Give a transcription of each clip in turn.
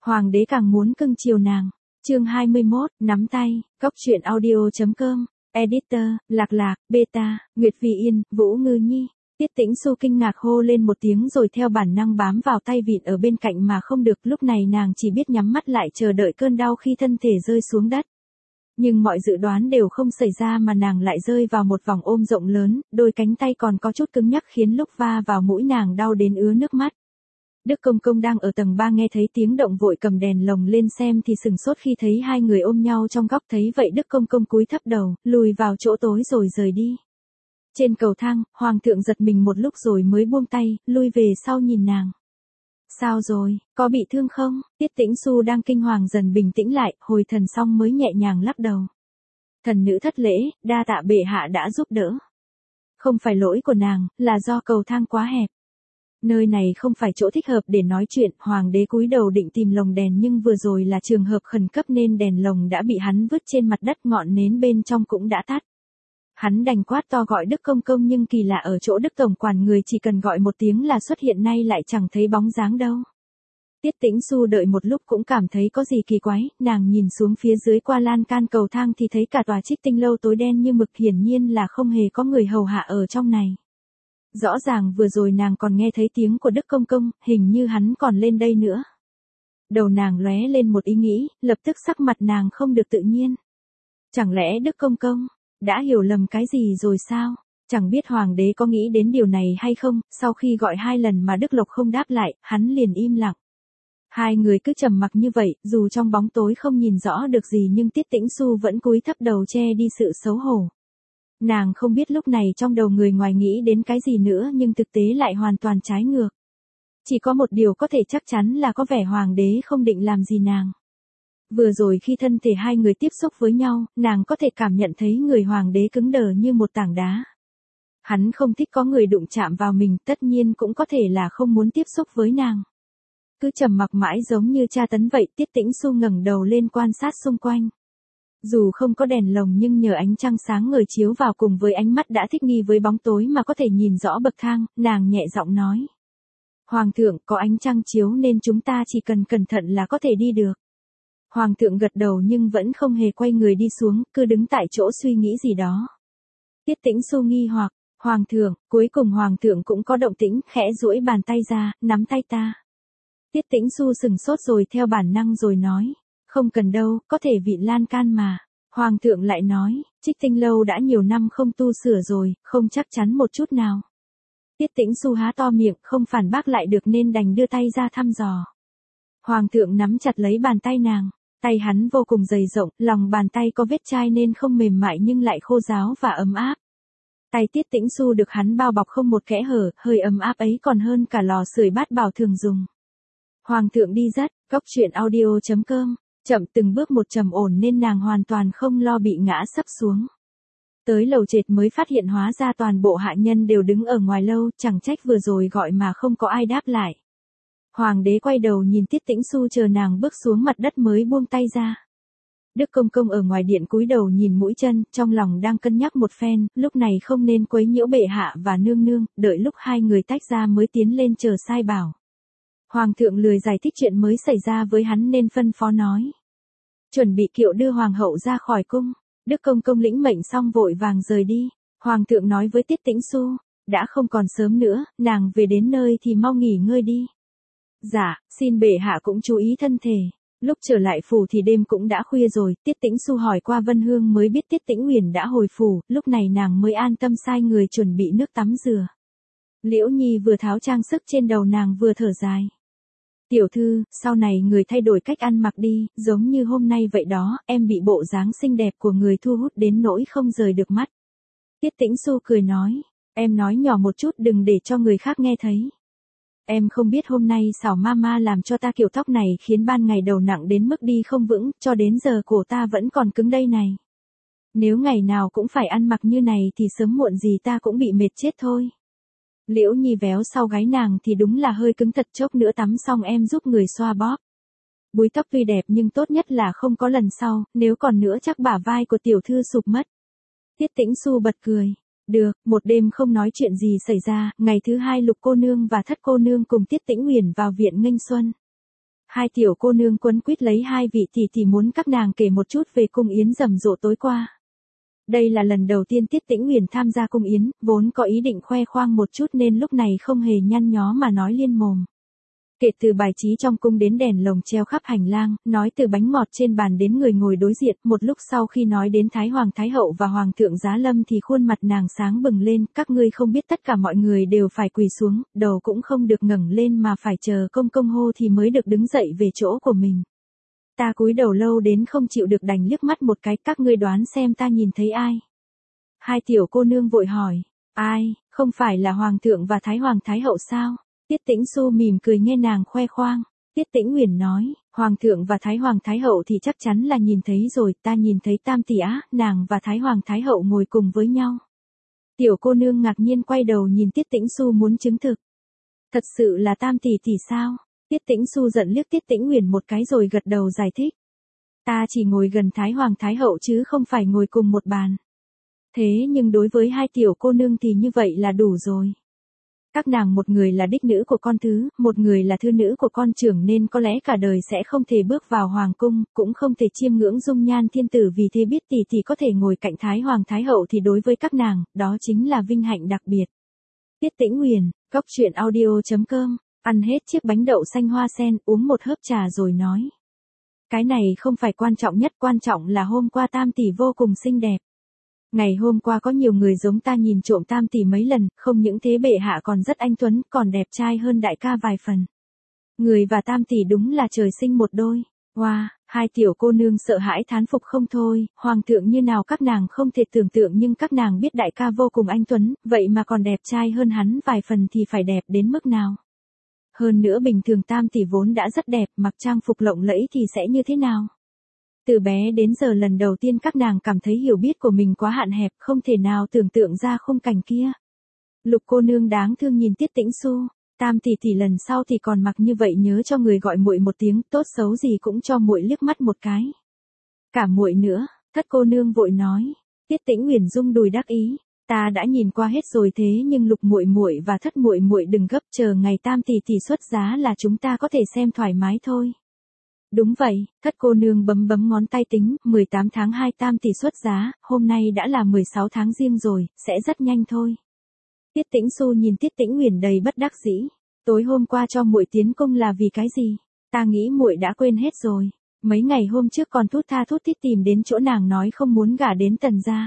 Hoàng đế càng muốn cưng chiều nàng. Chương 21, nắm tay, Cóc truyện audio.com, editor, Lạc Lạc, Beta, Nguyệt Vì Yên, Vũ Ngư Nhi. Tiết Tĩnh Xu kinh ngạc hô lên một tiếng rồi theo bản năng bám vào tay vịn ở bên cạnh mà không được, lúc này nàng chỉ biết nhắm mắt lại chờ đợi cơn đau khi thân thể rơi xuống đất. Nhưng mọi dự đoán đều không xảy ra mà nàng lại rơi vào một vòng ôm rộng lớn, đôi cánh tay còn có chút cứng nhắc khiến lúc va vào mũi nàng đau đến ứa nước mắt. Đức Công Công đang ở tầng 3 nghe thấy tiếng động vội cầm đèn lồng lên xem thì sừng sốt khi thấy hai người ôm nhau trong góc, thấy vậy Đức Công Công cúi thấp đầu, lùi vào chỗ tối rồi rời đi. Trên cầu thang, Hoàng thượng giật mình một lúc rồi mới buông tay, lui về sau nhìn nàng. Sao rồi, có bị thương không? Tiết Tĩnh Xu đang kinh hoàng dần bình tĩnh lại, hồi thần xong mới nhẹ nhàng lắc đầu. Thần nữ thất lễ, đa tạ bệ hạ đã giúp đỡ. Không phải lỗi của nàng, là do cầu thang quá hẹp. Nơi này không phải chỗ thích hợp để nói chuyện, hoàng đế cúi đầu định tìm lồng đèn nhưng vừa rồi là trường hợp khẩn cấp nên đèn lồng đã bị hắn vứt trên mặt đất, ngọn nến bên trong cũng đã tắt. Hắn đành quát to gọi Đức Công Công nhưng kỳ lạ ở chỗ Đức Tổng quản người chỉ cần gọi một tiếng là xuất hiện, nay lại chẳng thấy bóng dáng đâu. Tiết Tĩnh Xu đợi một lúc cũng cảm thấy có gì kỳ quái, nàng nhìn xuống phía dưới qua lan can cầu thang thì thấy cả tòa Trích Tinh lâu tối đen như mực, hiển nhiên là không hề có người hầu hạ ở trong này. Rõ ràng vừa rồi nàng còn nghe thấy tiếng của Đức Công Công, hình như hắn còn lên đây nữa. Đầu nàng lóe lên một ý nghĩ, lập tức sắc mặt nàng không được tự nhiên. Chẳng lẽ Đức Công Công đã hiểu lầm cái gì rồi sao? Chẳng biết hoàng đế có nghĩ đến điều này hay không, sau khi gọi 2 lần mà Đức Lộc không đáp lại, hắn liền im lặng. Hai người cứ trầm mặc như vậy, dù trong bóng tối không nhìn rõ được gì nhưng Tiết Tĩnh Xu vẫn cúi thấp đầu che đi sự xấu hổ. Nàng không biết lúc này trong đầu người ngoài nghĩ đến cái gì nữa nhưng thực tế lại hoàn toàn trái ngược. Chỉ có một điều có thể chắc chắn là có vẻ hoàng đế không định làm gì nàng. Vừa rồi khi thân thể hai người tiếp xúc với nhau, nàng có thể cảm nhận thấy người hoàng đế cứng đờ như một tảng đá. Hắn không thích có người đụng chạm vào mình, tất nhiên cũng có thể là không muốn tiếp xúc với nàng. Cứ trầm mặc mãi giống như tra tấn vậy, Tiết Tĩnh Xu ngẩng đầu lên quan sát xung quanh. Dù không có đèn lồng nhưng nhờ ánh trăng sáng ngời chiếu vào cùng với ánh mắt đã thích nghi với bóng tối mà có thể nhìn rõ bậc thang, nàng nhẹ giọng nói. Hoàng thượng, có ánh trăng chiếu nên chúng ta chỉ cần cẩn thận là có thể đi được. Hoàng thượng gật đầu nhưng vẫn không hề quay người đi xuống, cứ đứng tại chỗ suy nghĩ gì đó. Tiết Tĩnh Xu nghi hoặc, Hoàng thượng, cuối cùng Hoàng thượng cũng có động tĩnh, khẽ duỗi bàn tay ra, nắm tay ta. Tiết Tĩnh Xu sừng sốt rồi theo bản năng rồi nói. Không cần đâu, có thể vịn lan can mà. Hoàng thượng lại nói, Trích Tinh lâu đã nhiều năm không tu sửa rồi, không chắc chắn một chút nào. Tiết Tĩnh Xu há to miệng, không phản bác lại được nên đành đưa tay ra thăm dò. Hoàng thượng nắm chặt lấy bàn tay nàng, tay hắn vô cùng dày rộng, lòng bàn tay có vết chai nên không mềm mại nhưng lại khô ráo và ấm áp. Tay Tiết Tĩnh Xu được hắn bao bọc không một kẽ hở, hơi ấm áp ấy còn hơn cả lò sưởi bát bảo thường dùng. Hoàng thượng đi dắt, Cóc truyện audio.com. Chậm từng bước một trầm ổn nên nàng hoàn toàn không lo bị ngã sấp xuống. Tới lầu trệt mới phát hiện hóa ra toàn bộ hạ nhân đều đứng ở ngoài lâu, chẳng trách vừa rồi gọi mà không có ai đáp lại. Hoàng đế quay đầu nhìn Tiết Tĩnh Xu chờ nàng bước xuống mặt đất mới buông tay ra. Đức Công Công ở ngoài điện cúi đầu nhìn mũi chân, trong lòng đang cân nhắc một phen, lúc này không nên quấy nhiễu bệ hạ và nương nương, đợi lúc hai người tách ra mới tiến lên chờ sai bảo. Hoàng thượng lười giải thích chuyện mới xảy ra với hắn nên phân phó nói. Chuẩn bị kiệu đưa hoàng hậu ra khỏi cung. Đức Công Công lĩnh mệnh xong vội vàng rời đi. Hoàng thượng nói với Tiết Tĩnh Xu, đã không còn sớm nữa, nàng về đến nơi thì mau nghỉ ngơi đi. Dạ, xin bệ hạ cũng chú ý thân thể. Lúc trở lại phủ thì đêm cũng đã khuya rồi, Tiết Tĩnh Xu hỏi qua Vân Hương mới biết Tiết Tĩnh Uyển đã hồi phủ, lúc này nàng mới an tâm sai người chuẩn bị nước tắm rửa. Liễu Nhi vừa tháo trang sức trên đầu nàng vừa thở dài. Tiểu thư, sau này người thay đổi cách ăn mặc đi, giống như hôm nay vậy đó, em bị bộ dáng xinh đẹp của người thu hút đến nỗi không rời được mắt. Tiết Tĩnh Xu cười nói, em nói nhỏ một chút đừng để cho người khác nghe thấy. Em không biết hôm nay xảo mama làm cho ta kiểu tóc này khiến ban ngày đầu nặng đến mức đi không vững, cho đến giờ cổ ta vẫn còn cứng đây này. Nếu ngày nào cũng phải ăn mặc như này thì sớm muộn gì ta cũng bị mệt chết thôi. Liễu Nhi véo sau gáy nàng thì đúng là hơi cứng thật, chốc nữa tắm xong em giúp người xoa bóp. Búi tóc tuy đẹp nhưng tốt nhất là không có lần sau, nếu còn nữa chắc bả vai của tiểu thư sụp mất. Tiết Tĩnh Xu bật cười. Được, một đêm không nói chuyện gì xảy ra, ngày thứ hai Lục cô nương và Thất cô nương cùng Tiết Tĩnh Uyển vào viện nghênh xuân. Hai tiểu cô nương quấn quýt lấy hai vị tỷ tỷ muốn các nàng kể một chút về cung yến rầm rộ tối qua. Đây là lần đầu tiên Tiết Tĩnh Uyển tham gia cung yến, vốn có ý định khoe khoang một chút nên lúc này không hề nhăn nhó mà nói liên mồm. Kể từ bài trí trong cung đến đèn lồng treo khắp hành lang, nói từ bánh ngọt trên bàn đến người ngồi đối diện, một lúc sau khi nói đến Thái Hoàng Thái Hậu và Hoàng thượng Giá Lâm thì khuôn mặt nàng sáng bừng lên, các ngươi không biết tất cả mọi người đều phải quỳ xuống, đầu cũng không được ngẩng lên mà phải chờ công công hô thì mới được đứng dậy về chỗ của mình. Ta cúi đầu lâu đến không chịu được đành liếc mắt một cái, các ngươi đoán xem ta nhìn thấy ai? Hai tiểu cô nương vội hỏi, ai, không phải là Hoàng thượng và Thái Hoàng Thái Hậu sao? Tiết Tĩnh Xu mỉm cười nghe nàng khoe khoang. Tiết Tĩnh Uyển nói, Hoàng thượng và Thái Hoàng Thái Hậu thì chắc chắn là nhìn thấy rồi, ta nhìn thấy Tam tỷ á, nàng và Thái Hoàng Thái Hậu ngồi cùng với nhau. Tiểu cô nương ngạc nhiên quay đầu nhìn Tiết Tĩnh Xu muốn chứng thực. Thật sự là Tam tỷ tỷ sao? Tiết Tĩnh Xu giận liếc Tiết Tĩnh Uyển một cái rồi gật đầu giải thích. Ta chỉ ngồi gần Thái Hoàng Thái Hậu chứ không phải ngồi cùng một bàn. Thế nhưng đối với hai tiểu cô nương thì như vậy là đủ rồi. Các nàng một người là đích nữ của con thứ, một người là thư nữ của con trưởng nên có lẽ cả đời sẽ không thể bước vào hoàng cung, cũng không thể chiêm ngưỡng dung nhan thiên tử, vì thế biết tỷ tỷ có thể ngồi cạnh Thái Hoàng Thái Hậu thì đối với các nàng, đó chính là vinh hạnh đặc biệt. Tiết Tĩnh Uyển, coctruyện.audio.com, ăn hết chiếc bánh đậu xanh hoa sen, uống một hớp trà rồi nói. Cái này không phải quan trọng nhất, quan trọng là hôm qua Tam tỷ vô cùng xinh đẹp. Ngày hôm qua có nhiều người giống ta nhìn trộm Tam tỷ mấy lần, không những thế bệ hạ còn rất anh tuấn, còn đẹp trai hơn đại ca vài phần. Người và Tam tỷ đúng là trời sinh một đôi. Wow, hai tiểu cô nương sợ hãi thán phục không thôi, Hoàng thượng như nào các nàng không thể tưởng tượng, nhưng các nàng biết đại ca vô cùng anh tuấn, vậy mà còn đẹp trai hơn hắn vài phần thì phải đẹp đến mức nào. Hơn nữa bình thường Tam tỷ vốn đã rất đẹp, mặc trang phục lộng lẫy thì sẽ như thế nào? Từ bé đến giờ lần đầu tiên các nàng cảm thấy hiểu biết của mình quá hạn hẹp, không thể nào tưởng tượng ra khung cảnh kia. Lục cô nương đáng thương nhìn Tiết Tĩnh Xu, Tam tỷ tỷ lần sau thì còn mặc như vậy nhớ cho người gọi muội một tiếng, tốt xấu gì cũng cho muội liếc mắt một cái. Cả muội nữa, Thất cô nương vội nói. Tiết Tĩnh Uyển rung đùi đắc ý, ta đã nhìn qua hết rồi, thế nhưng Lục muội muội và Thất muội muội đừng gấp, chờ ngày Tam tỷ tỷ xuất giá là chúng ta có thể xem thoải mái thôi. Đúng vậy, Thất cô nương bấm bấm ngón tay tính, 18 tháng 2 Tam tỷ xuất giá, hôm nay đã là 16 tháng Giêng rồi, sẽ rất nhanh thôi. Tiết Tĩnh Xu nhìn Tiết Tĩnh Uyển đầy bất đắc dĩ, tối hôm qua cho muội tiến cung là vì cái gì? Ta nghĩ muội đã quên hết rồi. Mấy ngày hôm trước còn thút tha thút thít tìm đến chỗ nàng nói không muốn gả đến Tần gia.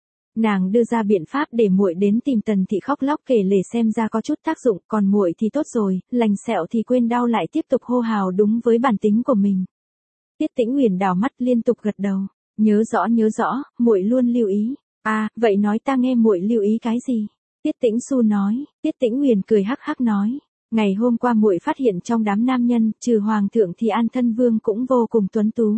Nàng đưa ra biện pháp để muội đến tìm Tần thị khóc lóc kể lể xem ra có chút tác dụng, còn muội thì tốt rồi, lành sẹo thì quên đau lại tiếp tục hô hào đúng với bản tính của mình. Tiết Tĩnh Uyển đảo mắt liên tục gật đầu, nhớ rõ, muội luôn lưu ý. À, vậy nói ta nghe muội lưu ý cái gì? Tiết Tĩnh Xu nói. Tiết Tĩnh Uyển cười hắc hắc nói, ngày hôm qua muội phát hiện trong đám nam nhân, trừ hoàng thượng thì An Thân Vương cũng vô cùng tuấn tú.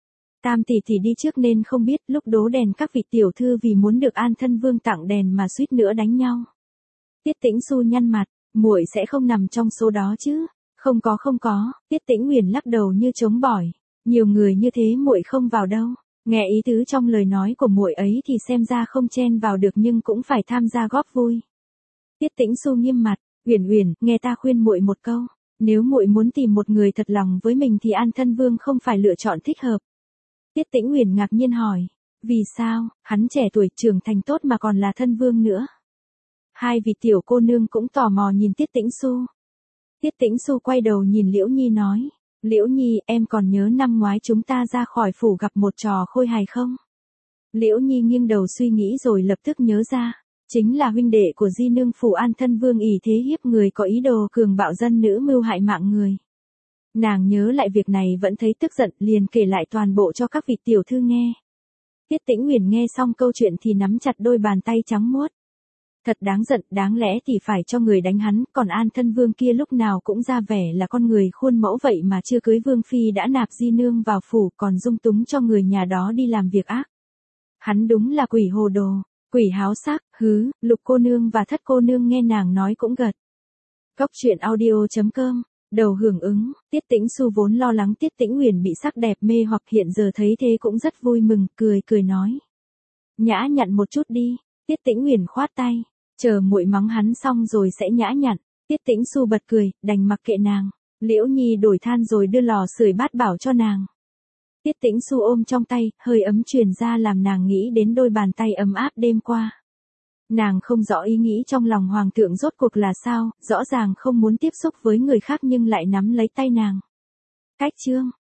Tam tỷ tỷ đi trước nên không biết, lúc đố đèn các vị tiểu thư vì muốn được An Thân Vương tặng đèn mà suýt nữa đánh nhau. Tiết Tĩnh Xu nhăn mặt, muội sẽ không nằm trong số đó chứ? Không có, Tiết Tĩnh Uyển lắc đầu như chống bỏi, nhiều người như thế muội không vào đâu. Nghe ý tứ trong lời nói của muội ấy thì xem ra không chen vào được nhưng cũng phải tham gia góp vui. Tiết Tĩnh Xu nghiêm mặt, Uyển, nghe ta khuyên muội một câu, nếu muội muốn tìm một người thật lòng với mình thì An Thân Vương không phải lựa chọn thích hợp. Tiết Tĩnh Uyển ngạc nhiên hỏi, vì sao? Hắn trẻ tuổi trưởng thành tốt mà còn là thân vương nữa. Hai vị tiểu cô nương cũng tò mò nhìn Tiết Tĩnh Xu. Tiết Tĩnh Xu quay đầu nhìn Liễu Nhi nói, Liễu Nhi, em còn nhớ năm ngoái chúng ta ra khỏi phủ gặp một trò khôi hài không? Liễu Nhi nghiêng đầu suy nghĩ rồi lập tức nhớ ra, chính là huynh đệ của Di nương phủ An Thân Vương ỷ thế hiếp người, có ý đồ cường bạo dân nữ mưu hại mạng người. Nàng nhớ lại việc này vẫn thấy tức giận, liền kể lại toàn bộ cho các vị tiểu thư nghe. Tiết Tĩnh Uyển nghe xong câu chuyện thì nắm chặt đôi bàn tay trắng muốt. Thật đáng giận, đáng lẽ thì phải cho người đánh hắn, còn An Thân Vương kia lúc nào cũng ra vẻ là con người khuôn mẫu vậy mà chưa cưới Vương Phi đã nạp Di nương vào phủ, còn dung túng cho người nhà đó đi làm việc ác. Hắn đúng là quỷ hồ đồ, quỷ háo sắc, hứ. Lục cô nương và Thất cô nương nghe nàng nói cũng gật. Coctruyện.audio.com, đầu hưởng ứng. Tiết Tĩnh Xu vốn lo lắng Tiết Tĩnh Uyển bị sắc đẹp mê hoặc, hiện giờ thấy thế cũng rất vui mừng, cười nói, nhã nhặn một chút đi. Tiết Tĩnh Uyển khoát tay, chờ muội mắng hắn xong rồi sẽ nhã nhặn. Tiết Tĩnh Xu bật cười, đành mặc kệ nàng. Liễu Nhi đổi than rồi đưa lò sưởi bát bảo cho nàng. Tiết Tĩnh Xu ôm trong tay, hơi ấm truyền ra làm nàng nghĩ đến đôi bàn tay ấm áp đêm qua. Nàng không rõ ý nghĩ trong lòng hoàng thượng rốt cuộc là sao, rõ ràng không muốn tiếp xúc với người khác nhưng lại nắm lấy tay nàng. Cách chương